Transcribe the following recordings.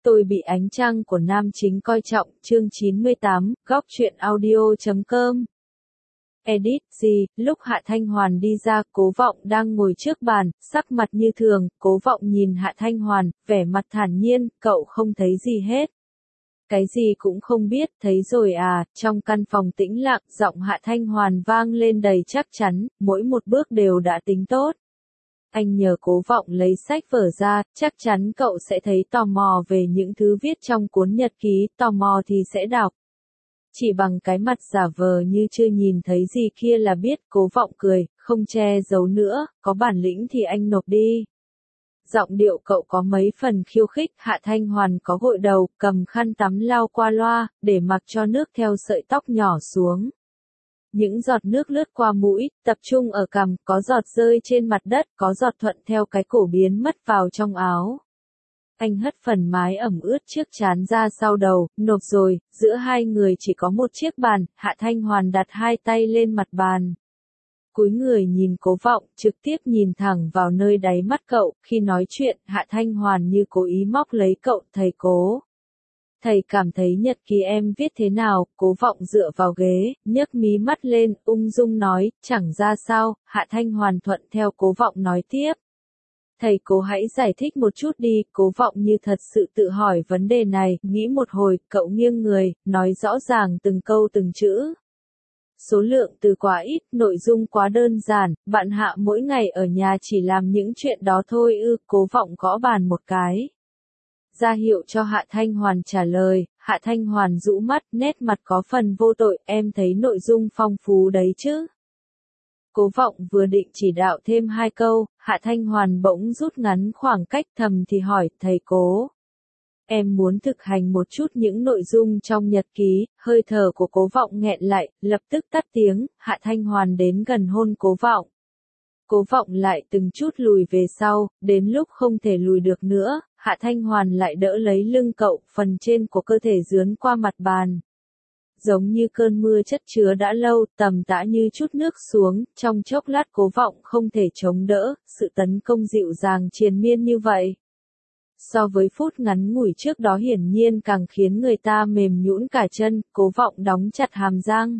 Tôi bị ánh trăng của nam chính coi trọng, chương 98, góc truyện audio.com. Edit gì, lúc Hạ Thanh Hoàn đi ra, Cố Vọng đang ngồi trước bàn, sắc mặt như thường, Cố Vọng nhìn Hạ Thanh Hoàn, vẻ mặt thản nhiên, cậu không thấy gì hết. Cái gì cũng không biết, thấy rồi à, trong căn phòng tĩnh lặng, giọng Hạ Thanh Hoàn vang lên đầy chắc chắn, mỗi một bước đều đã tính tốt. Anh nhờ Cố Vọng lấy sách vở ra, chắc chắn cậu sẽ thấy tò mò về những thứ viết trong cuốn nhật ký, tò mò thì sẽ đọc. Chỉ bằng cái mặt giả vờ như chưa nhìn thấy gì kia là biết, Cố Vọng cười, không che giấu nữa, có bản lĩnh thì anh nộp đi. Giọng điệu cậu có mấy phần khiêu khích, Hạ Thanh Hoàn có gội đầu, cầm khăn tắm lau qua loa, để mặc cho nước theo sợi tóc nhỏ xuống. Những giọt nước lướt qua mũi, tập trung ở cằm, có giọt rơi trên mặt đất, có giọt thuận theo cái cổ biến mất vào trong áo. Anh hất phần mái ẩm ướt trước trán ra sau đầu, nộp rồi, giữa hai người chỉ có một chiếc bàn, Hạ Thanh Hoàn đặt hai tay lên mặt bàn. Cúi người nhìn Cố Vọng, trực tiếp nhìn thẳng vào nơi đáy mắt cậu, khi nói chuyện, Hạ Thanh Hoàn như cố ý móc lấy cậu, thầy Cố. Thầy cảm thấy nhật ký em viết thế nào, Cố Vọng dựa vào ghế, nhấc mí mắt lên, ung dung nói, chẳng ra sao, Hạ Thanh Hoàn thuận theo Cố Vọng nói tiếp. Thầy Cố hãy giải thích một chút đi, Cố Vọng như thật sự tự hỏi vấn đề này, nghĩ một hồi, cậu nghiêng người, nói rõ ràng từng câu từng chữ. Số lượng từ quá ít, nội dung quá đơn giản, bạn Hạ mỗi ngày ở nhà chỉ làm những chuyện đó thôi ư, Cố Vọng gõ bàn một cái. Ra hiệu cho Hạ Thanh Hoàn trả lời, Hạ Thanh Hoàn rũ mắt, nét mặt có phần vô tội, em thấy nội dung phong phú đấy chứ. Cố Vọng vừa định chỉ đạo thêm hai câu, Hạ Thanh Hoàn bỗng rút ngắn khoảng cách thầm thì hỏi, thầy Cố. Em muốn thực hành một chút những nội dung trong nhật ký, hơi thở của Cố Vọng nghẹn lại, lập tức tắt tiếng, Hạ Thanh Hoàn đến gần hôn Cố Vọng. Cố Vọng lại từng chút lùi về sau, đến lúc không thể lùi được nữa, Hạ Thanh Hoàn lại đỡ lấy lưng cậu, phần trên của cơ thể dướn qua mặt bàn. Giống như cơn mưa chất chứa đã lâu, tầm tã như chút nước xuống, trong chốc lát Cố Vọng không thể chống đỡ, sự tấn công dịu dàng triền miên như vậy. So với phút ngắn ngủi trước đó hiển nhiên càng khiến người ta mềm nhũn cả chân, Cố Vọng đóng chặt hàm răng.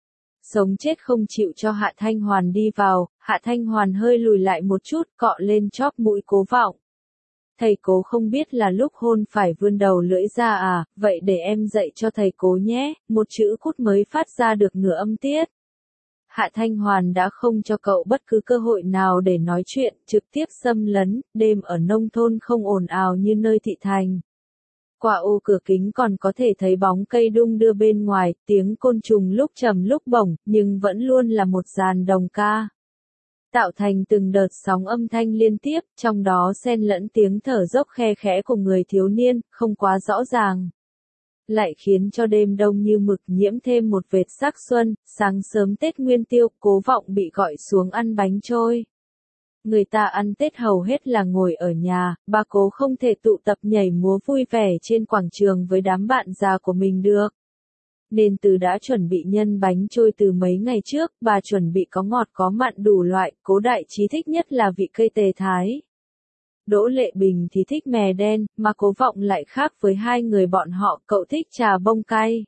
Sống chết không chịu cho Hạ Thanh Hoàn đi vào, Hạ Thanh Hoàn hơi lùi lại một chút, cọ lên chóp mũi Cố Vọng. Thầy Cố không biết là lúc hôn phải vươn đầu lưỡi ra à, vậy để em dạy cho thầy Cố nhé, một chữ cút mới phát ra được nửa âm tiết. Hạ Thanh Hoàn đã không cho cậu bất cứ cơ hội nào để nói chuyện, trực tiếp xâm lấn, đêm ở nông thôn không ồn ào như nơi thị thành. Qua ô cửa kính còn có thể thấy bóng cây đung đưa bên ngoài, tiếng côn trùng lúc trầm lúc bổng, nhưng vẫn luôn là một dàn đồng ca. Tạo thành từng đợt sóng âm thanh liên tiếp, trong đó xen lẫn tiếng thở dốc khe khẽ của người thiếu niên, không quá rõ ràng. Lại khiến cho đêm đông như mực nhiễm thêm một vệt sắc xuân, sáng sớm Tết Nguyên Tiêu, Cố Vọng bị gọi xuống ăn bánh trôi. Người ta ăn Tết hầu hết là ngồi ở nhà, bà Cố không thể tụ tập nhảy múa vui vẻ trên quảng trường với đám bạn già của mình được. Nên từ đã chuẩn bị nhân bánh trôi từ mấy ngày trước, bà chuẩn bị có ngọt có mặn đủ loại, Cố Đại Trí thích nhất là vị cây tề thái. Đỗ Lệ Bình thì thích mè đen, mà Cố Vọng lại khác với hai người bọn họ, cậu thích trà bông cay.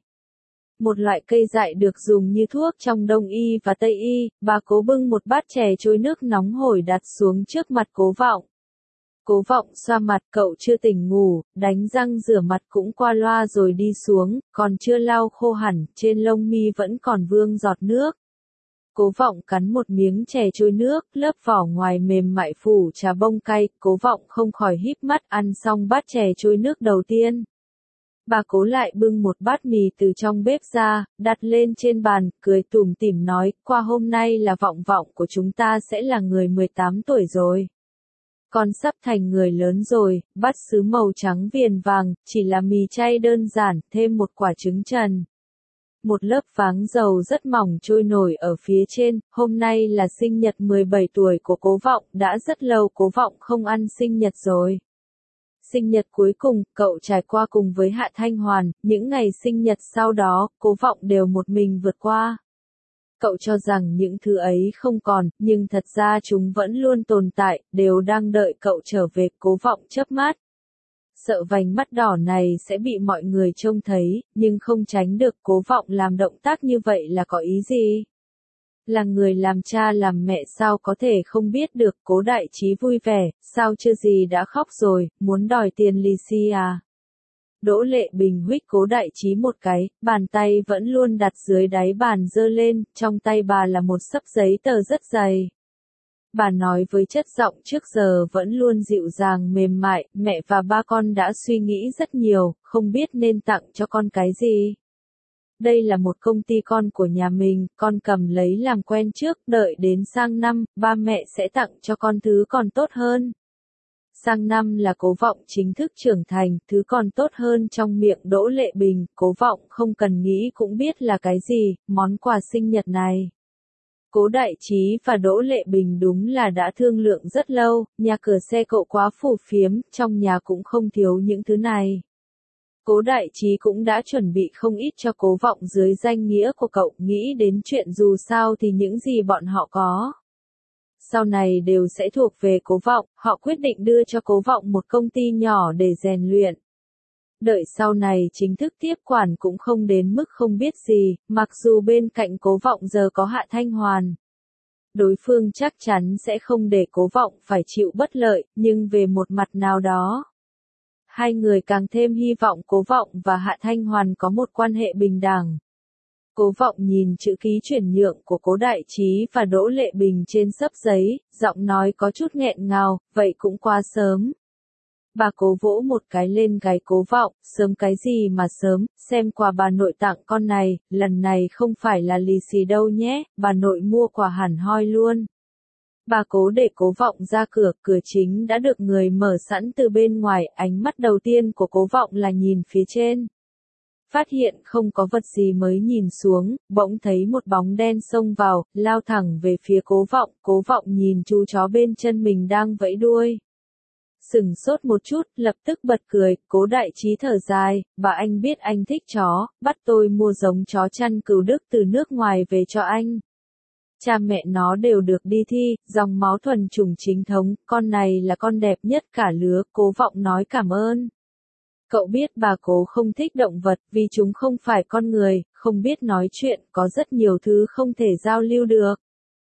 Một loại cây dại được dùng như thuốc trong Đông y và Tây y, bà Cố bưng một bát chè trôi nước nóng hổi đặt xuống trước mặt Cố Vọng. Cố Vọng xoa mặt, cậu chưa tỉnh ngủ, đánh răng rửa mặt cũng qua loa rồi đi xuống, còn chưa lau khô hẳn, trên lông mi vẫn còn vương giọt nước. Cố Vọng cắn một miếng chè trôi nước, lớp vỏ ngoài mềm mại phủ trà bông cay, Cố Vọng không khỏi híp mắt ăn xong bát chè trôi nước đầu tiên. Bà Cố lại bưng một bát mì từ trong bếp ra, đặt lên trên bàn, cười tủm tỉm nói, qua hôm nay là Vọng Vọng của chúng ta sẽ là người 18 tuổi rồi. Con sắp thành người lớn rồi, bát sứ màu trắng viền vàng, chỉ là mì chay đơn giản, thêm một quả trứng trần. Một lớp váng dầu rất mỏng trôi nổi ở phía trên, hôm nay là sinh nhật 17 tuổi của Cố Vọng, đã rất lâu Cố Vọng không ăn sinh nhật rồi. Sinh nhật cuối cùng, cậu trải qua cùng với Hạ Thanh Hoàn, những ngày sinh nhật sau đó, Cố Vọng đều một mình vượt qua. Cậu cho rằng những thứ ấy không còn, nhưng thật ra chúng vẫn luôn tồn tại, đều đang đợi cậu trở về, Cố Vọng chớp mắt. Sợ vành mắt đỏ này sẽ bị mọi người trông thấy, nhưng không tránh được Cố Vọng làm động tác như vậy là có ý gì? Là người làm cha làm mẹ sao có thể không biết được. Cố Đại Trí vui vẻ, sao chưa gì đã khóc rồi, muốn đòi tiền lì xì à? Đỗ Lệ Bình huých Cố Đại Trí một cái, bàn tay vẫn luôn đặt dưới đáy bàn giơ lên, trong tay bà là một xấp giấy tờ rất dày. Bà nói với chất giọng trước giờ vẫn luôn dịu dàng mềm mại, mẹ và ba con đã suy nghĩ rất nhiều, không biết nên tặng cho con cái gì. Đây là một công ty con của nhà mình, con cầm lấy làm quen trước, đợi đến sang năm, ba mẹ sẽ tặng cho con thứ còn tốt hơn. Sang năm là Cố Vọng chính thức trưởng thành, thứ còn tốt hơn trong miệng Đỗ Lệ Bình, Cố Vọng không cần nghĩ cũng biết là cái gì, món quà sinh nhật này. Cố Đại Trí và Đỗ Lệ Bình đúng là đã thương lượng rất lâu, nhà cửa xe cộ quá phù phiếm, trong nhà cũng không thiếu những thứ này. Cố Đại Trí cũng đã chuẩn bị không ít cho Cố Vọng dưới danh nghĩa của cậu, nghĩ đến chuyện dù sao thì những gì bọn họ có sau này đều sẽ thuộc về Cố Vọng, họ quyết định đưa cho Cố Vọng một công ty nhỏ để rèn luyện. Đợi sau này chính thức tiếp quản cũng không đến mức không biết gì, mặc dù bên cạnh Cố Vọng giờ có Hạ Thanh Hoàn. Đối phương chắc chắn sẽ không để Cố Vọng phải chịu bất lợi, nhưng về một mặt nào đó, hai người càng thêm hy vọng Cố Vọng và Hạ Thanh Hoàn có một quan hệ bình đẳng. Cố Vọng nhìn chữ ký chuyển nhượng của Cố Đại Trí và Đỗ Lệ Bình trên xấp giấy, giọng nói có chút nghẹn ngào, vậy cũng quá sớm. Bà Cố vỗ một cái lên gáy Cố Vọng, sớm cái gì mà sớm, xem quà bà nội tặng con này, lần này không phải là lì xì đâu nhé, bà nội mua quà hẳn hoi luôn. Bà Cố để Cố Vọng ra cửa, cửa chính đã được người mở sẵn từ bên ngoài, ánh mắt đầu tiên của Cố Vọng là nhìn phía trên. Phát hiện không có vật gì mới nhìn xuống, bỗng thấy một bóng đen xông vào, lao thẳng về phía Cố Vọng nhìn chú chó bên chân mình đang vẫy đuôi. Sửng sốt một chút, lập tức bật cười, Cố Đại Trí thở dài, bà anh biết anh thích chó, bắt tôi mua giống chó chăn cừu Đức từ nước ngoài về cho anh. Cha mẹ nó đều được đi thi, dòng máu thuần chủng chính thống, con này là con đẹp nhất cả lứa, Cố Vọng nói cảm ơn. Cậu biết bà Cố không thích động vật vì chúng không phải con người, không biết nói chuyện, có rất nhiều thứ không thể giao lưu được.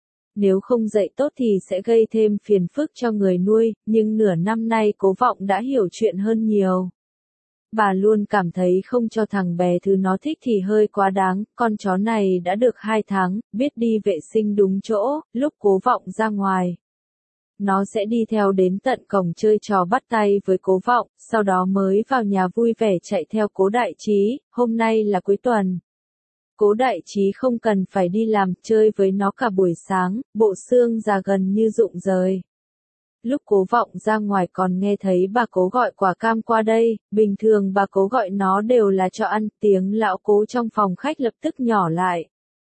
Nếu không dạy tốt thì sẽ gây thêm phiền phức cho người nuôi, nhưng nửa năm nay Cố Vọng đã hiểu chuyện hơn nhiều. Bà luôn cảm thấy không cho thằng bé thứ nó thích thì hơi quá đáng, con chó này đã được 2 tháng, biết đi vệ sinh đúng chỗ, lúc Cố Vọng ra ngoài. Nó sẽ đi theo đến tận cổng chơi trò bắt tay với Cố Vọng, sau đó mới vào nhà vui vẻ chạy theo Cố Đại Trí, hôm nay là cuối tuần. Cố Đại Trí không cần phải đi làm, chơi với nó cả buổi sáng, bộ xương già gần như rụng rời. Lúc Cố Vọng ra ngoài còn nghe thấy bà Cố gọi quả cam qua đây, bình thường bà Cố gọi nó đều là cho ăn, tiếng lão Cố trong phòng khách lập tức nhỏ lại.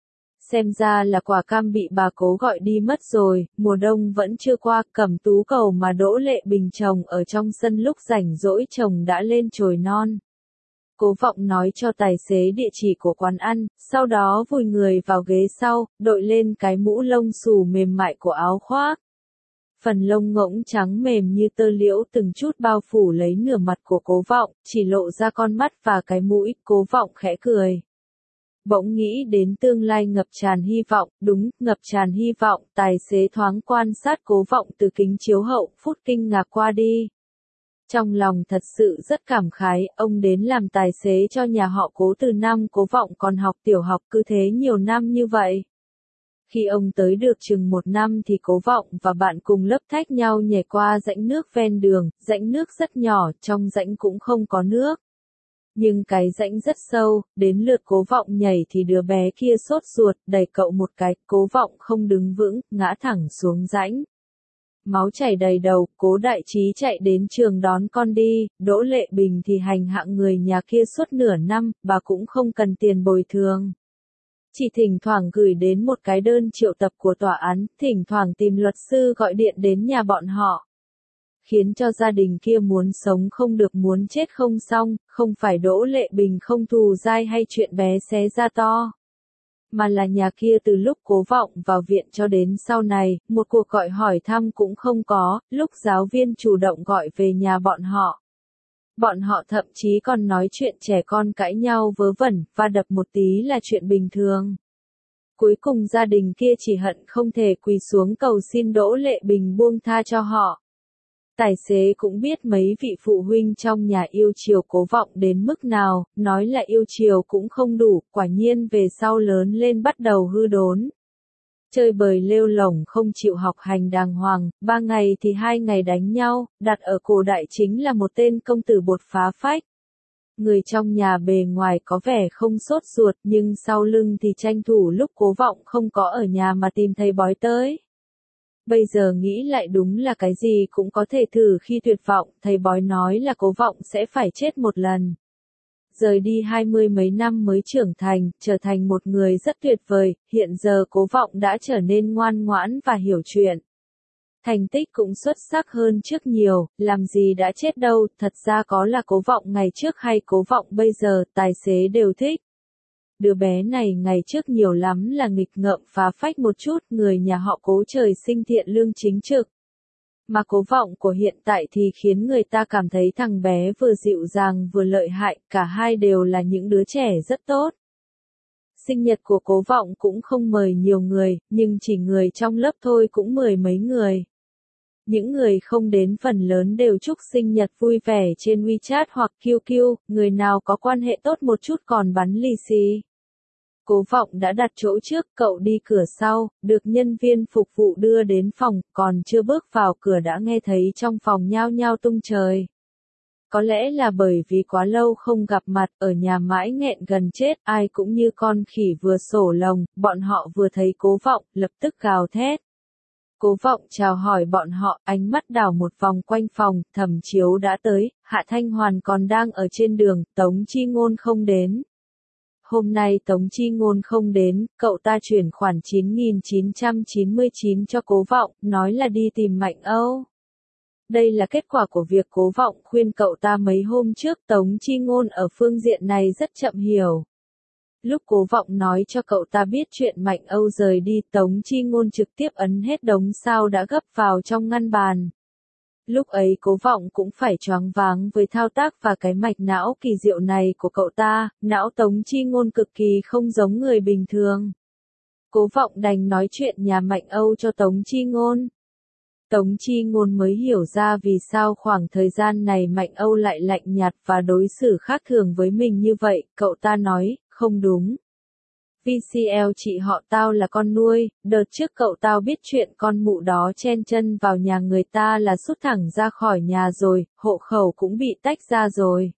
Xem ra là quả cam bị bà Cố gọi đi mất rồi, mùa đông vẫn chưa qua, Cẩm Tú cầu mà Đỗ Lệ Bình trồng ở trong sân lúc rảnh rỗi trồng đã lên chồi non. Cố Vọng nói cho tài xế địa chỉ của quán ăn, sau đó vùi người vào ghế sau, đội lên cái mũ lông xù mềm mại của áo khoác. Phần lông ngỗng trắng mềm như tơ liễu từng chút bao phủ lấy nửa mặt của Cố Vọng, chỉ lộ ra con mắt và cái mũi, Cố Vọng khẽ cười. Bỗng nghĩ đến tương lai ngập tràn hy vọng, đúng, ngập tràn hy vọng, tài xế thoáng quan sát Cố Vọng từ kính chiếu hậu, phút kinh ngạc qua đi. Trong lòng thật sự rất cảm khái, ông đến làm tài xế cho nhà họ Cố từ năm Cố Vọng còn học tiểu học, cứ thế nhiều năm như vậy. Khi ông tới được chừng 1 năm thì Cố Vọng và bạn cùng lớp thách nhau nhảy qua rãnh nước ven đường, rãnh nước rất nhỏ, trong rãnh cũng không có nước. Nhưng cái rãnh rất sâu, đến lượt Cố Vọng nhảy thì đứa bé kia sốt ruột, đẩy cậu một cái, Cố Vọng không đứng vững, ngã thẳng xuống rãnh. Máu chảy đầy đầu, Cố Đại Trí chạy đến trường đón con đi, Đỗ Lệ Bình thì hành hạ người nhà kia suốt nửa năm, bà cũng không cần tiền bồi thường. Chỉ thỉnh thoảng gửi đến một cái đơn triệu tập của tòa án, thỉnh thoảng tìm luật sư gọi điện đến nhà bọn họ. Khiến cho gia đình kia muốn sống không được muốn chết không xong, không phải Đỗ Lệ Bình không thù dai hay chuyện bé xé ra to. Mà là nhà kia từ lúc Cố Vọng vào viện cho đến sau này, một cuộc gọi hỏi thăm cũng không có, lúc giáo viên chủ động gọi về nhà bọn họ. Bọn họ thậm chí còn nói chuyện trẻ con cãi nhau vớ vẩn, va đập một tí là chuyện bình thường. Cuối cùng gia đình kia chỉ hận không thể quỳ xuống cầu xin Đỗ Lệ Bình buông tha cho họ. Tài xế cũng biết mấy vị phụ huynh trong nhà yêu chiều Cố Vọng đến mức nào, nói là yêu chiều cũng không đủ, quả nhiên về sau lớn lên bắt đầu hư đốn. Chơi bời lêu lổng không chịu học hành đàng hoàng, 3 ngày thì 2 ngày đánh nhau, đặt ở cổ đại chính là một tên công tử bột phá phách. Người trong nhà bề ngoài có vẻ không sốt ruột nhưng sau lưng thì tranh thủ lúc Cố Vọng không có ở nhà mà tìm thầy bói tới. Bây giờ nghĩ lại đúng là cái gì cũng có thể thử khi tuyệt vọng, thầy bói nói là Cố Vọng sẽ phải chết một lần. Rời đi 20 mấy năm mới trưởng thành, trở thành một người rất tuyệt vời, hiện giờ Cố Vọng đã trở nên ngoan ngoãn và hiểu chuyện. Thành tích cũng xuất sắc hơn trước nhiều, làm gì đã chết đâu, thật ra có là Cố Vọng ngày trước hay Cố Vọng bây giờ, tài xế đều thích. Đứa bé này ngày trước nhiều lắm là nghịch ngợm phá phách một chút, người nhà họ Cố trời sinh thiện lương chính trực. Mà Cố Vọng của hiện tại thì khiến người ta cảm thấy thằng bé vừa dịu dàng vừa lợi hại, cả hai đều là những đứa trẻ rất tốt. Sinh nhật của Cố Vọng cũng không mời nhiều người, nhưng chỉ người trong lớp thôi cũng 10 mấy người. Những người không đến phần lớn đều chúc sinh nhật vui vẻ trên WeChat hoặc QQ, người nào có quan hệ tốt một chút còn bắn lì xì. Cố Vọng đã đặt chỗ trước, cậu đi cửa sau, được nhân viên phục vụ đưa đến phòng, còn chưa bước vào cửa đã nghe thấy trong phòng nhao nhao tung trời. Có lẽ là bởi vì quá lâu không gặp mặt, ở nhà mãi nghẹn gần chết, ai cũng như con khỉ vừa sổ lồng, bọn họ vừa thấy Cố Vọng, lập tức gào thét. Cố Vọng chào hỏi bọn họ, ánh mắt đảo một vòng quanh phòng, Thẩm Chiếu đã tới, Hạ Thanh Hoàn còn đang ở trên đường, Tống Chi Ngôn không đến. Hôm nay Tống Chi Ngôn không đến, cậu ta chuyển khoản 9.999 cho Cố Vọng, nói là đi tìm Mạnh Âu. Đây là kết quả của việc Cố Vọng khuyên cậu ta mấy hôm trước, Tống Chi Ngôn ở phương diện này rất chậm hiểu. Lúc Cố Vọng nói cho cậu ta biết chuyện Mạnh Âu rời đi, Tống Chi Ngôn trực tiếp ấn hết đống sao đã gấp vào trong ngăn bàn. Lúc ấy Cố Vọng cũng phải choáng váng với thao tác và cái mạch não kỳ diệu này của cậu ta, não Tống Chi Ngôn cực kỳ không giống người bình thường. Cố Vọng đành nói chuyện nhà Mạnh Âu cho Tống Chi Ngôn. Tống Chi Ngôn mới hiểu ra vì sao khoảng thời gian này Mạnh Âu lại lạnh nhạt và đối xử khác thường với mình như vậy, cậu ta nói, không đúng. VCL chị họ tao là con nuôi, đợt trước cậu tao biết chuyện con mụ đó chen chân vào nhà người ta là sút thẳng ra khỏi nhà rồi, hộ khẩu cũng bị tách ra rồi.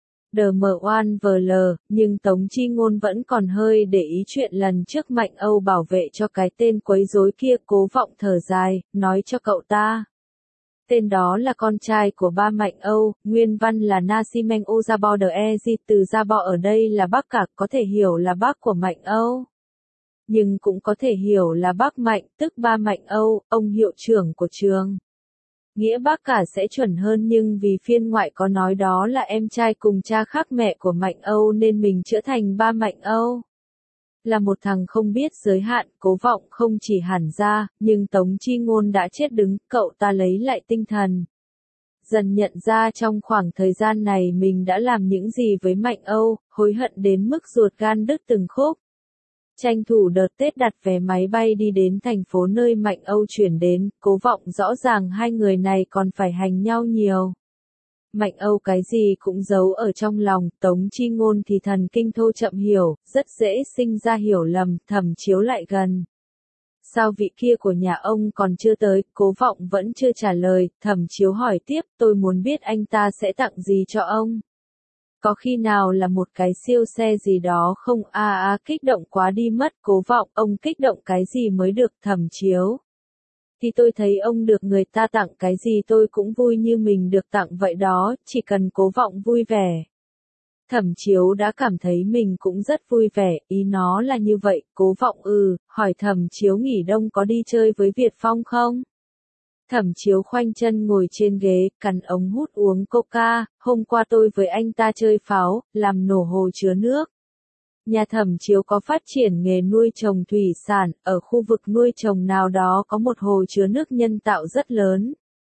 DM1VL, nhưng Tống Chi Ngôn vẫn còn hơi để ý chuyện lần trước Mạnh Âu bảo vệ cho cái tên quấy rối kia. Cố Vọng thở dài, nói cho cậu ta. Tên đó là con trai của ba Mạnh Âu, nguyên văn là Nasimeng Ozabo de Ezi, từ Zabo ở đây là bác cả, có thể hiểu là bác của Mạnh Âu. Nhưng cũng có thể hiểu là bác Mạnh, tức ba Mạnh Âu, ông hiệu trưởng của trường. Nghĩa bác cả sẽ chuẩn hơn nhưng vì phiên ngoại có nói đó là em trai cùng cha khác mẹ của Mạnh Âu nên mình chữa thành ba Mạnh Âu. Là một thằng không biết giới hạn, Cố Vọng không chỉ hẳn ra, nhưng Tống Chi Ngôn đã chết đứng, cậu ta lấy lại tinh thần. Dần nhận ra trong khoảng thời gian này mình đã làm những gì với Mạnh Âu, hối hận đến mức ruột gan đứt từng khúc. Tranh thủ đợt Tết đặt vé máy bay đi đến thành phố nơi Mạnh Âu chuyển đến, Cố Vọng rõ ràng hai người này còn phải hành nhau nhiều. Mạnh Âu cái gì cũng giấu ở trong lòng, Tống Chi Ngôn thì thần kinh thô chậm hiểu, rất dễ sinh ra hiểu lầm, Thẩm Chiếu lại gần. Sao vị kia của nhà ông còn chưa tới, Cố Vọng vẫn chưa trả lời, Thẩm Chiếu hỏi tiếp, tôi muốn biết anh ta sẽ tặng gì cho ông. Có khi nào là một cái siêu xe gì đó không? Kích động quá đi mất. Cố Vọng, ông kích động cái gì mới được? Thẩm Chiếu. Thì tôi thấy ông được người ta tặng cái gì tôi cũng vui như mình được tặng vậy đó, chỉ cần Cố Vọng vui vẻ. Thẩm Chiếu đã cảm thấy mình cũng rất vui vẻ, ý nó là như vậy. Cố Vọng hỏi Thẩm Chiếu nghỉ đông có đi chơi với Việt Phong không? Thẩm Chiếu khoanh chân ngồi trên ghế, cắn ống hút uống coca, hôm qua tôi với anh ta chơi pháo, làm nổ hồ chứa nước. Nhà Thẩm Chiếu có phát triển nghề nuôi trồng thủy sản, ở khu vực nuôi trồng nào đó có một hồ chứa nước nhân tạo rất lớn.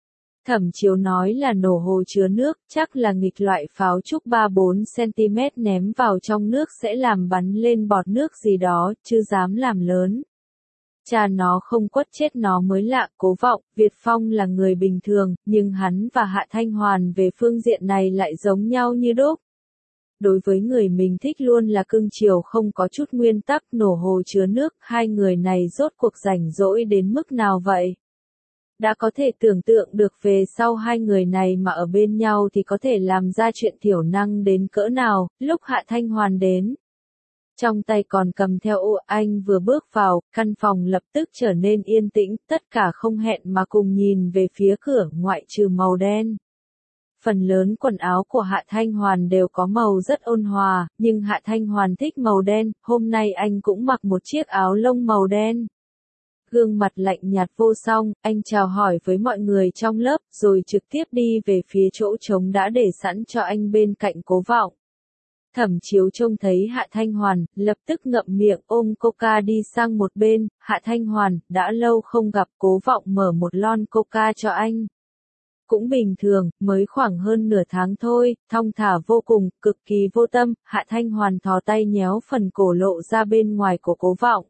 Thẩm Chiếu nói là nổ hồ chứa nước, chắc là nghịch loại pháo trúc 3-4 cm ném vào trong nước sẽ làm bắn lên bọt nước gì đó, chứ dám làm lớn. Cha nó không quất chết nó mới lạ. Cố Vọng, Việt Phong là người bình thường, nhưng hắn và Hạ Thanh Hoàn về phương diện này lại giống nhau như đúc. Đối với người mình thích luôn là cưng chiều không có chút nguyên tắc. Nổ hồ chứa nước, hai người này rốt cuộc rảnh rỗi đến mức nào vậy? Đã có thể tưởng tượng được về sau hai người này mà ở bên nhau thì có thể làm ra chuyện thiểu năng đến cỡ nào. Lúc Hạ Thanh Hoàn đến, trong tay còn cầm theo ô, anh vừa bước vào, căn phòng lập tức trở nên yên tĩnh, tất cả không hẹn mà cùng nhìn về phía cửa, ngoại trừ màu đen. Phần lớn quần áo của Hạ Thanh Hoàn đều có màu rất ôn hòa, nhưng Hạ Thanh Hoàn thích màu đen, hôm nay anh cũng mặc một chiếc áo lông màu đen. Gương mặt lạnh nhạt vô song, anh chào hỏi với mọi người trong lớp, rồi trực tiếp đi về phía chỗ trống đã để sẵn cho anh bên cạnh Cố Vọng. Thẩm Chiếu trông thấy Hạ Thanh Hoàn, lập tức ngậm miệng ôm coca đi sang một bên. Hạ Thanh Hoàn, đã lâu không gặp. Cố Vọng mở một lon coca cho anh. Cũng bình thường, mới khoảng hơn nửa tháng thôi, thong thả vô cùng, cực kỳ vô tâm. Hạ Thanh Hoàn thò tay nhéo phần cổ lộ ra bên ngoài của Cố Vọng.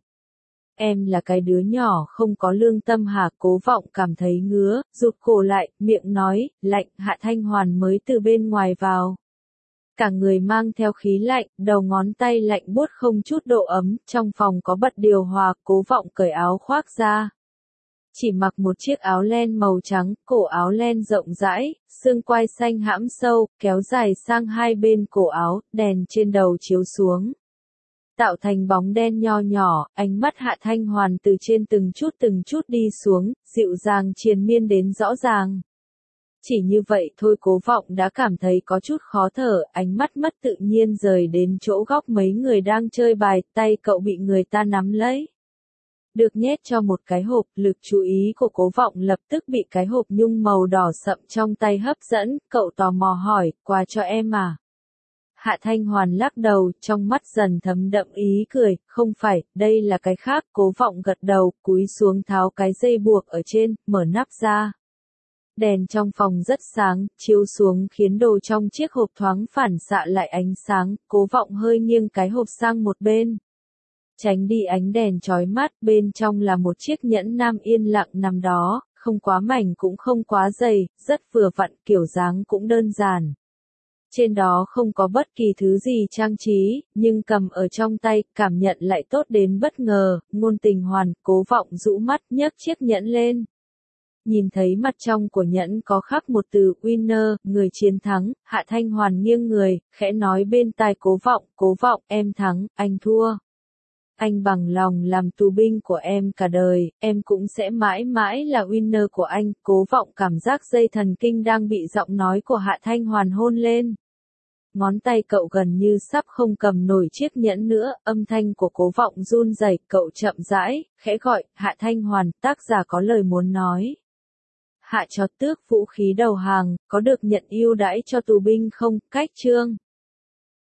Em là cái đứa nhỏ không có lương tâm hả? Cố Vọng cảm thấy ngứa, rụt cổ lại, miệng nói, lạnh. Hạ Thanh Hoàn mới từ bên ngoài vào. Cả người mang theo khí lạnh, đầu ngón tay lạnh buốt không chút độ ấm, trong phòng có bật điều hòa. Cố Vọng cởi áo khoác ra. Chỉ mặc một chiếc áo len màu trắng, cổ áo len rộng rãi, xương quai xanh hãm sâu, kéo dài sang hai bên cổ áo, đèn trên đầu chiếu xuống. Tạo thành bóng đen nho nhỏ, ánh mắt Hạ Thanh Hoàn từ trên từng chút đi xuống, dịu dàng triền miên đến rõ ràng. Chỉ như vậy thôi Cố Vọng đã cảm thấy có chút khó thở, ánh mắt mất tự nhiên rời đến chỗ góc mấy người đang chơi bài, tay cậu bị người ta nắm lấy. Được nhét cho một cái hộp, lực chú ý của Cố Vọng lập tức bị cái hộp nhung màu đỏ sậm trong tay hấp dẫn, cậu tò mò hỏi, quà cho em à? Hạ Thanh Hoàn lắc đầu, trong mắt dần thấm đậm ý cười, không phải, đây là cái khác. Cố Vọng gật đầu, cúi xuống tháo cái dây buộc ở trên, mở nắp ra. Đèn trong phòng rất sáng, chiếu xuống khiến đồ trong chiếc hộp thoáng phản xạ lại ánh sáng. Cố Vọng hơi nghiêng cái hộp sang một bên, tránh đi ánh đèn chói mắt. Bên trong là một chiếc nhẫn nam yên lặng nằm đó, không quá mảnh cũng không quá dày, rất vừa vặn, kiểu dáng cũng đơn giản. Trên đó không có bất kỳ thứ gì trang trí, nhưng cầm ở trong tay, cảm nhận lại tốt đến bất ngờ. Ngôn tình hoàn. Cố Vọng rũ mắt nhấc chiếc nhẫn lên. Nhìn thấy mặt trong của nhẫn có khắc một từ winner, người chiến thắng. Hạ Thanh Hoàn nghiêng người, khẽ nói bên tai Cố Vọng, Cố Vọng, em thắng, anh thua. Anh bằng lòng làm tù binh của em cả đời, em cũng sẽ mãi mãi là winner của anh. Cố Vọng cảm giác dây thần kinh đang bị giọng nói của Hạ Thanh Hoàn hôn lên. Ngón tay cậu gần như sắp không cầm nổi chiếc nhẫn nữa, âm thanh của Cố Vọng run rẩy, cậu chậm rãi, khẽ gọi, Hạ Thanh Hoàn, tác giả có lời muốn nói. Hạ cho tước vũ khí đầu hàng, có được nhận ưu đãi cho tù binh không? Cách chương